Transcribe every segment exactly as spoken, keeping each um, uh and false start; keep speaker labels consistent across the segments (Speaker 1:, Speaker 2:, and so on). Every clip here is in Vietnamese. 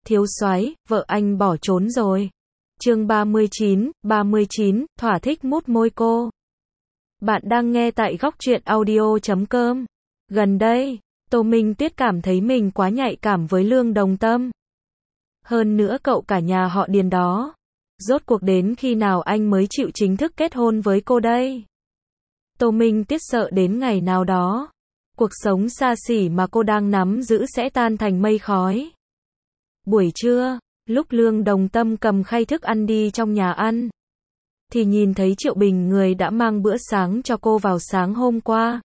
Speaker 1: thiếu soái, vợ anh bỏ trốn rồi. Chương ba mươi chín, ba mươi chín, thỏa thích mút môi cô. Bạn đang nghe tại góc truyện audio chấm com. Gần đây, Tô Minh Tuyết cảm thấy mình quá nhạy cảm với Lương Đồng Tâm. Hơn nữa cậu cả nhà họ Điền đó. Rốt cuộc đến khi nào anh mới chịu chính thức kết hôn với cô đây? Tô Minh Tuyết sợ đến ngày nào đó, cuộc sống xa xỉ mà cô đang nắm giữ sẽ tan thành mây khói. Buổi trưa, lúc Lương Đồng Tâm cầm khay thức ăn đi trong nhà ăn, thì nhìn thấy Triệu Bình, người đã mang bữa sáng cho cô vào sáng hôm qua.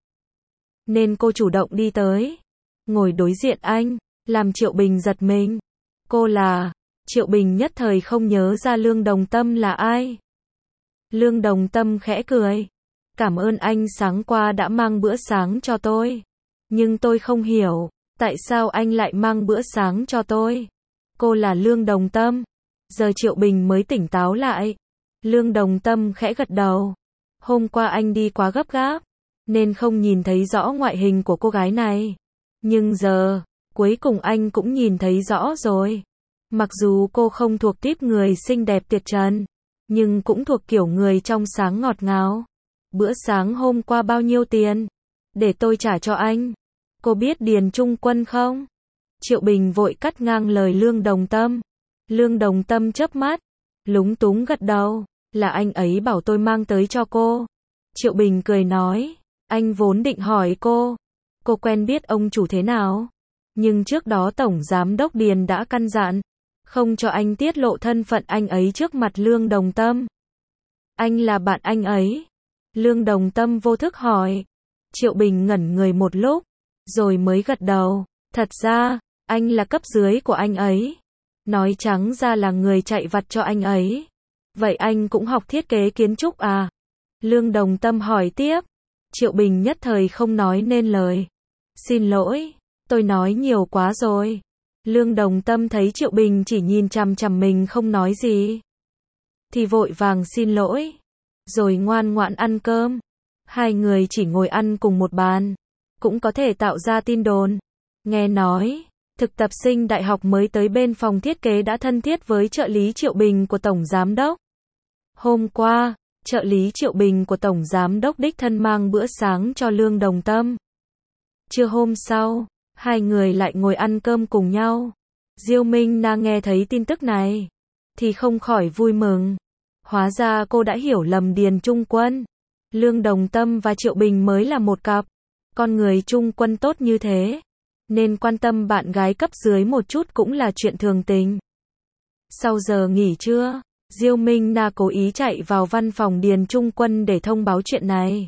Speaker 1: Nên cô chủ động đi tới, ngồi đối diện anh, làm Triệu Bình giật mình. Cô là... Triệu Bình nhất thời không nhớ ra Lương Đồng Tâm là ai. Lương Đồng Tâm khẽ cười. Cảm ơn anh sáng qua đã mang bữa sáng cho tôi. Nhưng tôi không hiểu, tại sao anh lại mang bữa sáng cho tôi? Cô là Lương Đồng Tâm. Giờ Triệu Bình mới tỉnh táo lại. Lương Đồng Tâm khẽ gật đầu. Hôm qua anh đi quá gấp gáp, nên không nhìn thấy rõ ngoại hình của cô gái này. Nhưng giờ, cuối cùng anh cũng nhìn thấy rõ rồi. Mặc dù cô không thuộc típ người xinh đẹp tuyệt trần, nhưng cũng thuộc kiểu người trong sáng ngọt ngào. Bữa sáng hôm qua bao nhiêu tiền? Để tôi trả cho anh. Cô biết Điền Trung Quân không? Triệu Bình vội cắt ngang lời Lương Đồng Tâm. Lương Đồng Tâm chớp mắt, lúng túng gật đầu. Là anh ấy bảo tôi mang tới cho cô. Triệu Bình cười nói. Anh vốn định hỏi cô, cô quen biết ông chủ thế nào? Nhưng trước đó Tổng Giám Đốc Điền đã căn dặn, không cho anh tiết lộ thân phận anh ấy trước mặt Lương Đồng Tâm. Anh là bạn anh ấy? Lương Đồng Tâm vô thức hỏi. Triệu Bình ngẩn người một lúc, rồi mới gật đầu. Thật ra, anh là cấp dưới của anh ấy. Nói trắng ra là người chạy vặt cho anh ấy. Vậy anh cũng học thiết kế kiến trúc à? Lương Đồng Tâm hỏi tiếp. Triệu Bình nhất thời không nói nên lời. Xin lỗi, tôi nói nhiều quá rồi. Lương Đồng Tâm thấy Triệu Bình chỉ nhìn chằm chằm mình không nói gì, thì vội vàng xin lỗi, rồi ngoan ngoãn ăn cơm. Hai người chỉ ngồi ăn cùng một bàn, cũng có thể tạo ra tin đồn. Nghe nói, thực tập sinh đại học mới tới bên phòng thiết kế đã thân thiết với trợ lý Triệu Bình của Tổng Giám Đốc. Hôm qua, trợ lý Triệu Bình của Tổng Giám Đốc đích thân mang bữa sáng cho Lương Đồng Tâm. Trưa hôm sau, hai người lại ngồi ăn cơm cùng nhau. Diêu Minh Na nghe thấy tin tức này, thì không khỏi vui mừng. Hóa ra cô đã hiểu lầm Điền Trung Quân. Lương Đồng Tâm và Triệu Bình mới là một cặp. Con người Trung Quân tốt như thế, nên quan tâm bạn gái cấp dưới một chút cũng là chuyện thường tình. Sau giờ nghỉ trưa, Diêu Minh Na cố ý chạy vào văn phòng Điền Trung Quân để thông báo chuyện này.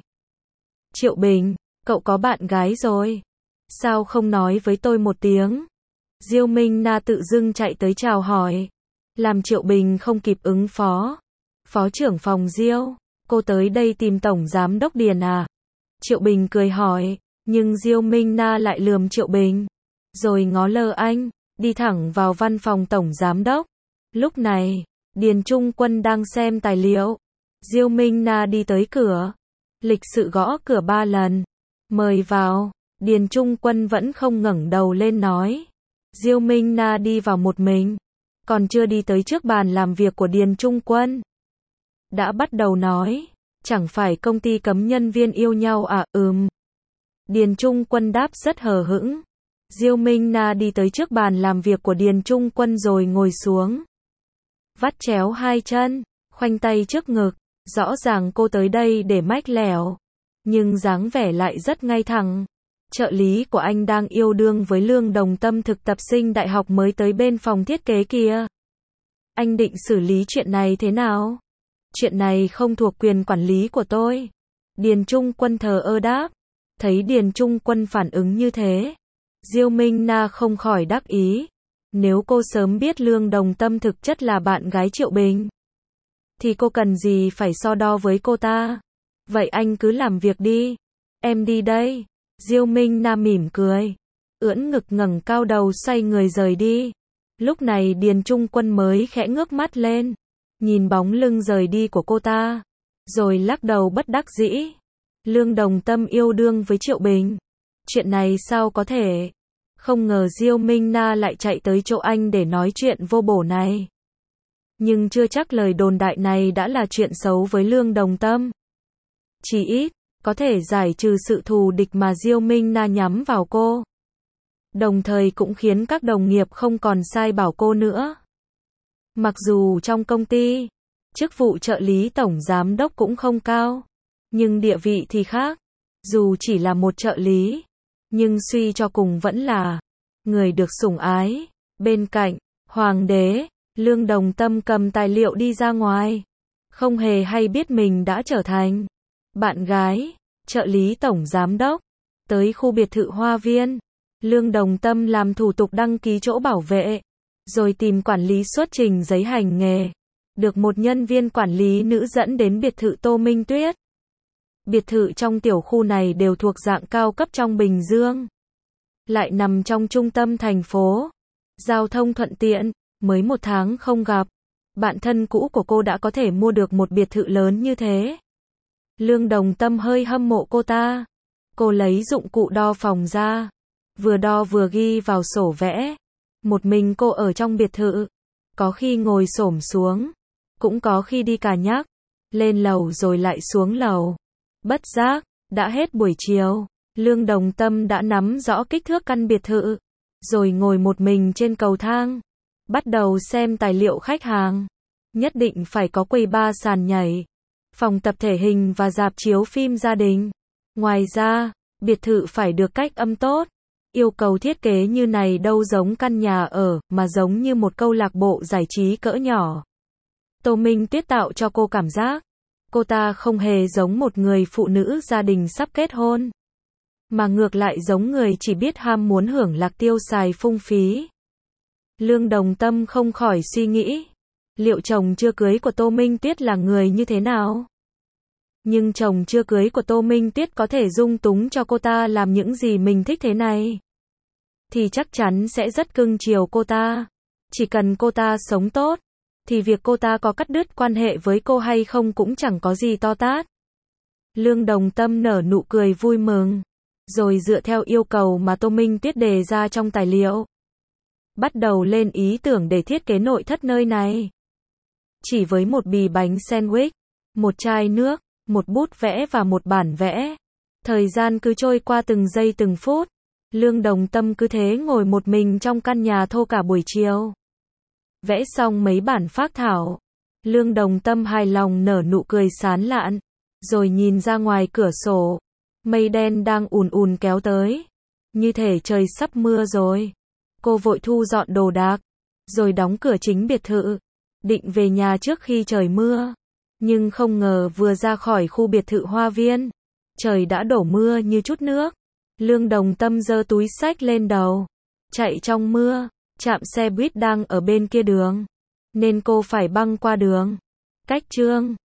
Speaker 1: Triệu Bình, cậu có bạn gái rồi. Sao không nói với tôi một tiếng? Diêu Minh Na tự dưng chạy tới chào hỏi, làm Triệu Bình không kịp ứng phó. Phó trưởng phòng Diêu, cô tới đây tìm Tổng Giám Đốc Điền à? Triệu Bình cười hỏi, nhưng Diêu Minh Na lại lườm Triệu Bình, rồi ngó lơ anh, đi thẳng vào văn phòng Tổng Giám Đốc. Lúc này, Điền Trung Quân đang xem tài liệu. Diêu Minh Na đi tới cửa, lịch sự gõ cửa ba lần. Mời vào. Điền Trung Quân vẫn không ngẩng đầu lên nói. Diêu Minh Na đi vào một mình, còn chưa đi tới trước bàn làm việc của Điền Trung Quân, đã bắt đầu nói, chẳng phải công ty cấm nhân viên yêu nhau à? Ừm. Điền Trung Quân đáp rất hờ hững. Diêu Minh Na đi tới trước bàn làm việc của Điền Trung Quân rồi ngồi xuống, vắt chéo hai chân, khoanh tay trước ngực. Rõ ràng cô tới đây để mách lẻo, nhưng dáng vẻ lại rất ngay thẳng. Trợ lý của anh đang yêu đương với Lương Đồng Tâm, thực tập sinh đại học mới tới bên phòng thiết kế kia. Anh định xử lý chuyện này thế nào? Chuyện này không thuộc quyền quản lý của tôi. Điền Trung Quân thờ ơ đáp. Thấy Điền Trung Quân phản ứng như thế, Diêu Minh Na không khỏi đắc ý. Nếu cô sớm biết Lương Đồng Tâm thực chất là bạn gái Triệu Bình, thì cô cần gì phải so đo với cô ta? Vậy anh cứ làm việc đi. Em đi đây. Diêu Minh Na mỉm cười, ưỡn ngực ngẩng cao đầu xoay người rời đi. Lúc này Điền Trung Quân mới khẽ ngước mắt lên, nhìn bóng lưng rời đi của cô ta, rồi lắc đầu bất đắc dĩ. Lương Đồng Tâm yêu đương với Triệu Bình. Chuyện này sao có thể? Không ngờ Diêu Minh Na lại chạy tới chỗ anh để nói chuyện vô bổ này. Nhưng chưa chắc lời đồn đại này đã là chuyện xấu với Lương Đồng Tâm. Chỉ ít, có thể giải trừ sự thù địch mà Diêu Minh Na nhắm vào cô. Đồng thời cũng khiến các đồng nghiệp không còn sai bảo cô nữa. Mặc dù trong công ty, chức vụ trợ lý tổng giám đốc cũng không cao, nhưng địa vị thì khác. Dù chỉ là một trợ lý, nhưng suy cho cùng vẫn là người được sủng ái. Bên cạnh, Hoàng đế, Lương Đồng Tâm cầm tài liệu đi ra ngoài, không hề hay biết mình đã trở thành bạn gái, trợ lý tổng giám đốc. Tới khu biệt thự Hoa Viên, Lương Đồng Tâm làm thủ tục đăng ký chỗ bảo vệ, rồi tìm quản lý xuất trình giấy hành nghề. Được một nhân viên quản lý nữ dẫn đến biệt thự Tô Minh Tuyết. Biệt thự trong tiểu khu này đều thuộc dạng cao cấp trong Bình Dương. Lại nằm trong trung tâm thành phố. Giao thông thuận tiện, mới một tháng không gặp. Bạn thân cũ của cô đã có thể mua được một biệt thự lớn như thế. Lương Đồng Tâm hơi hâm mộ cô ta. Cô lấy dụng cụ đo phòng ra. Vừa đo vừa ghi vào sổ vẽ. Một mình cô ở trong biệt thự. Có khi ngồi xổm xuống. Cũng có khi đi cà nhắc. Lên lầu rồi lại xuống lầu. Bất giác, đã hết buổi chiều. Lương Đồng Tâm đã nắm rõ kích thước căn biệt thự. Rồi ngồi một mình trên cầu thang. Bắt đầu xem tài liệu khách hàng. Nhất định phải có quầy bar, sàn nhảy, phòng tập thể hình và rạp chiếu phim gia đình. Ngoài ra, biệt thự phải được cách âm tốt. Yêu cầu thiết kế như này đâu giống căn nhà ở, mà giống như một câu lạc bộ giải trí cỡ nhỏ. Tô Minh Tuyết tạo cho cô cảm giác, cô ta không hề giống một người phụ nữ gia đình sắp kết hôn, mà ngược lại giống người chỉ biết ham muốn hưởng lạc tiêu xài phung phí. Lương Đồng Tâm không khỏi suy nghĩ, liệu chồng chưa cưới của Tô Minh Tuyết là người như thế nào? Nhưng chồng chưa cưới của Tô Minh Tuyết có thể dung túng cho cô ta làm những gì mình thích thế này, thì chắc chắn sẽ rất cưng chiều cô ta. Chỉ cần cô ta sống tốt, thì việc cô ta có cắt đứt quan hệ với cô hay không cũng chẳng có gì to tát. Lương Đồng Tâm nở nụ cười vui mừng, rồi dựa theo yêu cầu mà Tô Minh Tuyết đề ra trong tài liệu, bắt đầu lên ý tưởng để thiết kế nội thất nơi này. Chỉ với một bì bánh sandwich, một chai nước, một bút vẽ và một bản vẽ. Thời gian cứ trôi qua từng giây từng phút. Lương Đồng Tâm cứ thế ngồi một mình trong căn nhà thô cả buổi chiều. Vẽ xong mấy bản phác thảo, Lương Đồng Tâm hài lòng nở nụ cười sán lạn, rồi nhìn ra ngoài cửa sổ. Mây đen đang ùn ùn kéo tới, như thể trời sắp mưa rồi. Cô vội thu dọn đồ đạc, rồi đóng cửa chính biệt thự, định về nhà trước khi trời mưa. Nhưng không ngờ vừa ra khỏi khu biệt thự Hoa Viên, trời đã đổ mưa như chút nước. Lương Đồng Tâm giơ túi xách lên đầu, chạy trong mưa. Trạm xe buýt đang ở bên kia đường, nên cô phải băng qua đường. Cách Trương